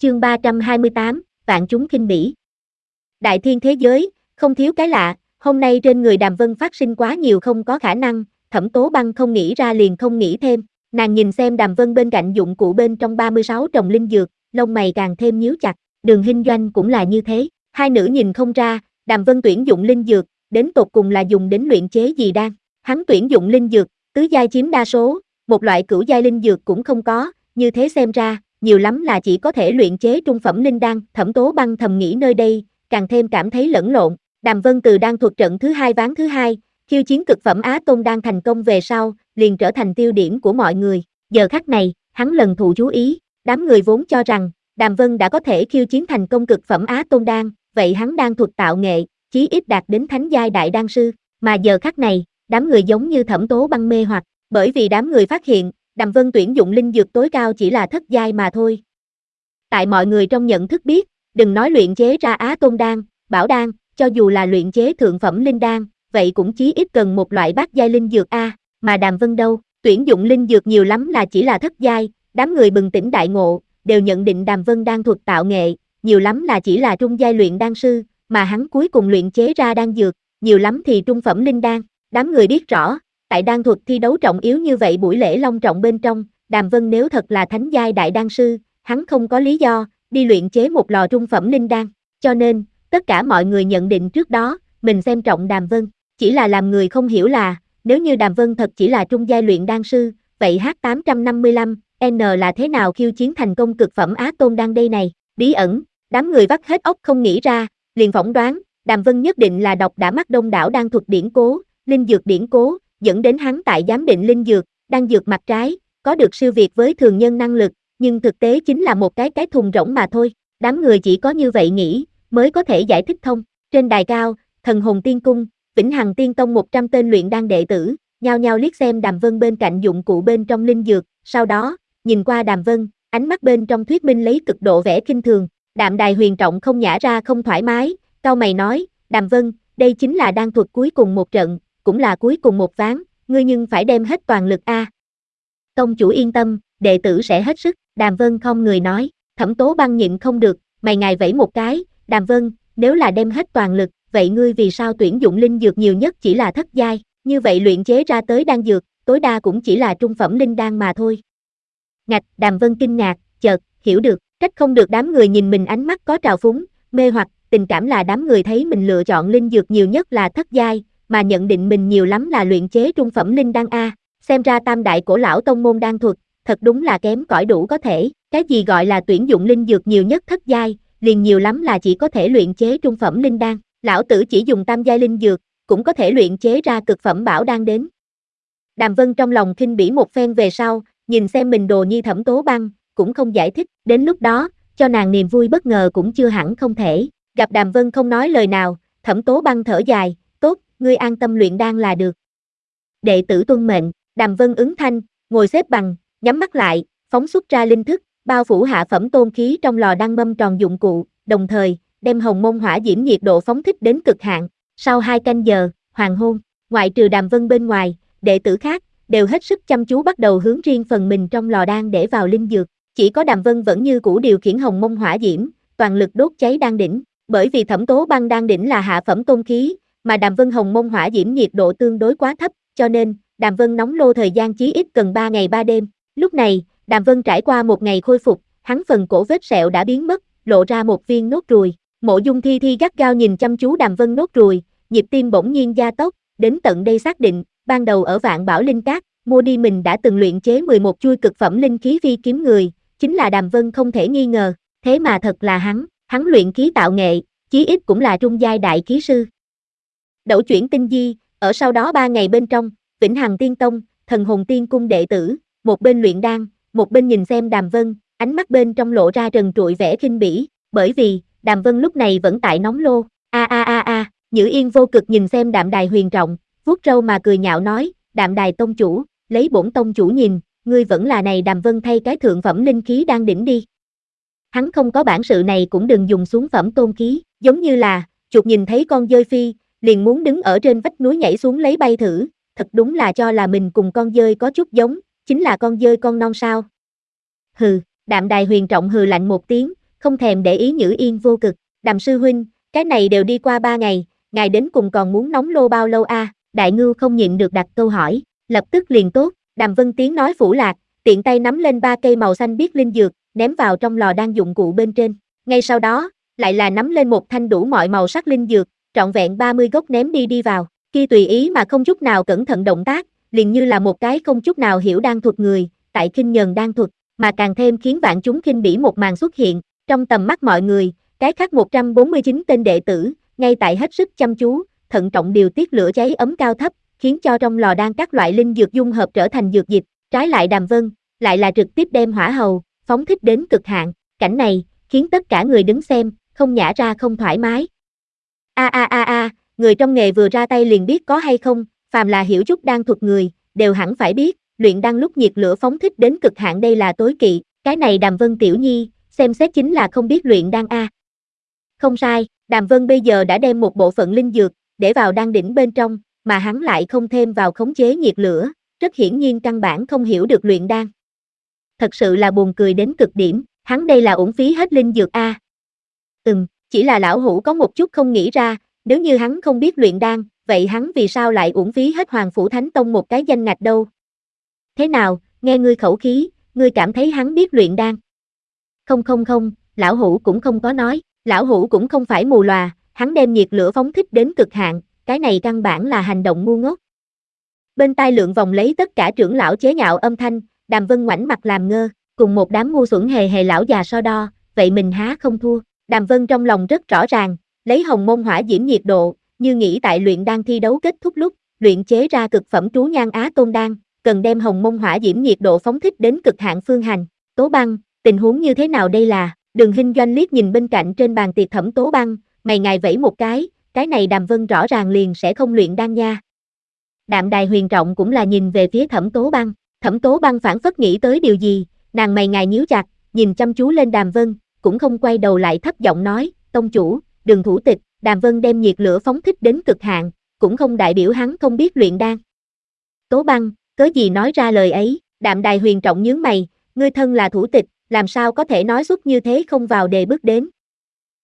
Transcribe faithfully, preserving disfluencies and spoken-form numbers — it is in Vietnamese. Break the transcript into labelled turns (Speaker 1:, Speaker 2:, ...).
Speaker 1: Chương ba trăm hai mươi tám, vạn chúng khinh bỉ. Đại thiên thế giới, không thiếu cái lạ, hôm nay trên người Đàm Vân phát sinh quá nhiều không có khả năng, Thẩm Tố Băng không nghĩ ra liền không nghĩ thêm, nàng nhìn xem Đàm Vân bên cạnh dụng cụ bên trong ba mươi sáu trồng linh dược, lông mày càng thêm nhíu chặt, Đường Hinh Doanh cũng là như thế, hai nữ nhìn không ra, Đàm Vân tuyển dụng linh dược, đến tột cùng là dùng đến luyện chế gì đan, hắn tuyển dụng linh dược, tứ giai chiếm đa số, một loại cửu giai linh dược cũng không có, như thế xem ra, nhiều lắm là chỉ có thể luyện chế trung phẩm linh đan, Thẩm Tố Băng thầm nghĩ nơi đây, càng thêm cảm thấy lẫn lộn, Đàm Vân từ đan thuật trận thứ hai ván thứ hai, khiêu chiến cực phẩm Á Tôn đan thành công về sau, liền trở thành tiêu điểm của mọi người, giờ khắc này, hắn lần thụ chú ý, đám người vốn cho rằng, Đàm Vân đã có thể khiêu chiến thành công cực phẩm Á Tôn đan, vậy hắn đan thuật tạo nghệ, chí ít đạt đến thánh giai đại đan sư, mà giờ khắc này, đám người giống như Thẩm Tố Băng mê hoặc, bởi vì đám người phát hiện, Đàm Vân tuyển dụng linh dược tối cao chỉ là thất giai mà thôi. Tại mọi người trong nhận thức biết, đừng nói luyện chế ra Á Tôn đan, Bảo đan, cho dù là luyện chế thượng phẩm linh đan, vậy cũng chí ít cần một loại bát giai linh dược a, mà Đàm Vân đâu, tuyển dụng linh dược nhiều lắm là chỉ là thất giai, đám người bừng tỉnh đại ngộ, đều nhận định Đàm Vân đan thuật tạo nghệ, nhiều lắm là chỉ là trung giai luyện đan sư, mà hắn cuối cùng luyện chế ra đan dược, nhiều lắm thì trung phẩm linh đan, đám người biết rõ. Tại đan thuật thi đấu trọng yếu như vậy buổi lễ long trọng bên trong, Đàm Vân nếu thật là thánh giai đại đan sư, hắn không có lý do đi luyện chế một lò trung phẩm linh đan, cho nên, tất cả mọi người nhận định trước đó, mình xem trọng Đàm Vân, chỉ là làm người không hiểu là, nếu như Đàm Vân thật chỉ là trung giai luyện đan sư, vậy H tám trăm năm mươi lăm N là thế nào khiêu chiến thành công cực phẩm Á Tôn đan đây này, bí ẩn, đám người vắt hết óc không nghĩ ra, liền phỏng đoán, Đàm Vân nhất định là đọc đã mắt đông đảo đan thuật điển cố, linh dược điển cố, dẫn đến hắn tại giám định linh dược, đan dược mặt trái, có được siêu việt với thường nhân năng lực, nhưng thực tế chính là một cái cái thùng rỗng mà thôi, đám người chỉ có như vậy nghĩ, mới có thể giải thích thông, trên đài cao, Thần Hồn Tiên Cung, Vĩnh Hằng Tiên Tông một trăm tên luyện đan đệ tử, nhao nhao liếc xem Đàm Vân bên cạnh dụng cụ bên trong linh dược, sau đó, nhìn qua Đàm Vân, ánh mắt bên trong thuyết minh lấy cực độ vẻ khinh thường, Đạm Đài Huyền Trọng không nhả ra không thoải mái, cau mày nói, Đàm Vân, đây chính là đan thuật cuối cùng một trận, cũng là cuối cùng một ván, ngươi nhưng phải đem hết toàn lực a. Tông chủ yên tâm, đệ tử sẽ hết sức, Đàm Vân không người nói, Thẩm Tố Băng nhịn không được, mày ngài vẫy một cái, Đàm Vân, nếu là đem hết toàn lực, vậy ngươi vì sao tuyển dụng linh dược nhiều nhất chỉ là thất giai, như vậy luyện chế ra tới đan dược, tối đa cũng chỉ là trung phẩm linh đan mà thôi. Ngạch, Đàm Vân kinh ngạc, chợt, hiểu được, trách không được đám người nhìn mình ánh mắt có trào phúng, mê hoặc, tình cảm là đám người thấy mình lựa chọn linh dược nhiều nhất là thất giai, mà nhận định mình nhiều lắm là luyện chế trung phẩm linh đan a, xem ra tam đại cổ lão tông môn đan thuật, thật đúng là kém cỏi đủ có thể, cái gì gọi là tuyển dụng linh dược nhiều nhất thất giai, liền nhiều lắm là chỉ có thể luyện chế trung phẩm linh đan, lão tử chỉ dùng tam giai linh dược, cũng có thể luyện chế ra cực phẩm bảo đan đến. Đàm Vân trong lòng khinh bỉ một phen về sau, nhìn xem mình đồ nhi Thẩm Tố Băng, cũng không giải thích, đến lúc đó, cho nàng niềm vui bất ngờ cũng chưa hẳn không thể, gặp Đàm Vân không nói lời nào, Thẩm Tố Băng thở dài, tốt, ngươi an tâm luyện đan là được. Đệ tử tuân mệnh, Đàm Vân ứng thanh, ngồi xếp bằng, nhắm mắt lại, phóng xuất ra linh thức, bao phủ hạ phẩm tôn khí trong lò đan mâm tròn dụng cụ, đồng thời, đem hồng môn hỏa diễm nhiệt độ phóng thích đến cực hạn. Sau hai canh giờ, hoàng hôn, ngoại trừ Đàm Vân bên ngoài, đệ tử khác, đều hết sức chăm chú bắt đầu hướng riêng phần mình trong lò đan để vào linh dược. Chỉ có Đàm Vân vẫn như cũ điều khiển hồng môn hỏa diễm, toàn lực đốt cháy đan đỉnh, bởi vì Thẩm Tố Băng đan đỉnh là hạ phẩm tôn khí, mà Đàm Vân hồng môn hỏa diễm nhiệt độ tương đối quá thấp, cho nên, Đàm Vân nóng lô thời gian chí ít cần ba ngày ba đêm. Lúc này, Đàm Vân trải qua một ngày khôi phục, hắn phần cổ vết sẹo đã biến mất, lộ ra một viên nốt ruồi. Mộ Dung Thi Thi gắt gao nhìn chăm chú Đàm Vân nốt ruồi, nhịp tim bỗng nhiên gia tốc, đến tận đây xác định, ban đầu ở Vạn Bảo Linh Các, mua đi mình đã từng luyện chế mười một chuôi cực phẩm linh khí phi kiếm người, chính là Đàm Vân không thể nghi ngờ, thế mà thật là hắn, hắn luyện khí tạo nghệ, chí ít cũng là trung giai đại khí sư. Đẩu chuyển tinh di, ở sau đó ba ngày bên trong, Vĩnh Hằng Tiên Tông, Thần Hồn Tiên Cung đệ tử, một bên luyện đan, một bên nhìn xem Đàm Vân, ánh mắt bên trong lộ ra trần trụi vẻ khinh bỉ, bởi vì, Đàm Vân lúc này vẫn tại nóng lô, a a a a, Nhữ Yên vô cực nhìn xem Đạm Đài Huyền Trọng, vuốt râu mà cười nhạo nói, Đạm Đài tông chủ, lấy bổn tông chủ nhìn, ngươi vẫn là này Đàm Vân thay cái thượng phẩm linh khí đang đỉnh đi. Hắn không có bản sự này cũng đừng dùng xuống phẩm tôn khí, giống như là, chuột nhìn thấy con dơi phi, liền muốn đứng ở trên vách núi nhảy xuống lấy bay thử, thật đúng là cho là mình cùng con dơi có chút giống, chính là con dơi con non sao. Hừ, Đạm Đài Huyền Trọng hừ lạnh một tiếng, không thèm để ý Nhữ Yên vô cực, Đàm sư huynh, cái này đều đi qua ba ngày, ngài đến cùng còn muốn nóng lô bao lâu a? À? Đại Ngưu không nhịn được đặt câu hỏi, lập tức liền tốt, Đàm Vân Tiến nói phủ lạc, tiện tay nắm lên ba cây màu xanh biếc linh dược, ném vào trong lò đan dụng cụ bên trên. Ngay sau đó, lại là nắm lên một thanh đủ mọi màu sắc linh dược, trọn vẹn ba mươi gốc ném đi đi vào. Kia tùy ý mà không chút nào cẩn thận động tác, liền như là một cái không chút nào hiểu đan thuật người, tại khinh nhờn đan thuật, mà càng thêm khiến vạn chúng khinh bỉ một màn xuất hiện, trong tầm mắt mọi người, cái khác một trăm bốn mươi chín tên đệ tử, ngay tại hết sức chăm chú, thận trọng điều tiết lửa cháy ấm cao thấp, khiến cho trong lò đan các loại linh dược dung hợp trở thành dược dịch, trái lại Đàm Vân, lại là trực tiếp đem hỏa hầu, phóng thích đến cực hạn, cảnh này, khiến tất cả người đứng xem, không nhả ra không thoải mái. A a a a, người trong nghề vừa ra tay liền biết có hay không, phàm là hiểu chút đan thuật người, đều hẳn phải biết, luyện đan lúc nhiệt lửa phóng thích đến cực hạn đây là tối kỵ, cái này Đàm Vân tiểu nhi, xem xét chính là không biết luyện đan a. Không sai, Đàm Vân bây giờ đã đem một bộ phận linh dược, để vào đan đỉnh bên trong, mà hắn lại không thêm vào khống chế nhiệt lửa, rất hiển nhiên căn bản không hiểu được luyện đan. Thật sự là buồn cười đến cực điểm, hắn đây là uổng phí hết linh dược a. Ừm, chỉ là lão hủ có một chút không nghĩ ra, nếu như hắn không biết luyện đan, vậy hắn vì sao lại uổng phí hết Hoàng Phủ Thánh Tông một cái danh ngạch đâu? Thế nào, nghe ngươi khẩu khí, ngươi cảm thấy hắn biết luyện đan? Không không không, lão hủ cũng không có nói, lão hủ cũng không phải mù lòa, hắn đem nhiệt lửa phóng thích đến cực hạn, cái này căn bản là hành động ngu ngốc. Bên tai lượng vòng lấy tất cả trưởng lão chế nhạo âm thanh, Đàm Vân ngoảnh mặt làm ngơ, cùng một đám ngu xuẩn hề hề lão già so đo, vậy mình há không thua. Đàm Vân trong lòng rất rõ ràng, lấy hồng môn hỏa diễm nhiệt độ, như nghĩ tại luyện đan thi đấu kết thúc lúc, luyện chế ra cực phẩm trú nhan á tôn đan, cần đem hồng môn hỏa diễm nhiệt độ phóng thích đến cực hạn phương hành. Tố Băng, tình huống như thế nào đây là? Đường Hinh Doanh liếc nhìn bên cạnh trên bàn tiệc Thẩm Tố Băng, mày ngài vẫy một cái, cái này Đàm Vân rõ ràng liền sẽ không luyện đan nha. Đạm Đài Huyền Trọng cũng là nhìn về phía Thẩm Tố Băng, Thẩm Tố Băng phản phất nghĩ tới điều gì, nàng mày ngài nhíu chặt, nhìn chăm chú lên Đàm Vân, cũng không quay đầu lại thấp giọng nói, tông chủ, Đường thủ tịch, Đàm Vân đem nhiệt lửa phóng thích đến cực hạn, cũng không đại biểu hắn không biết luyện đan. Tố Băng, cớ gì nói ra lời ấy? Đạm Đài Huyền Trọng nhướng mày, ngươi thân là thủ tịch, làm sao có thể nói xuất như thế không vào đề bước đến,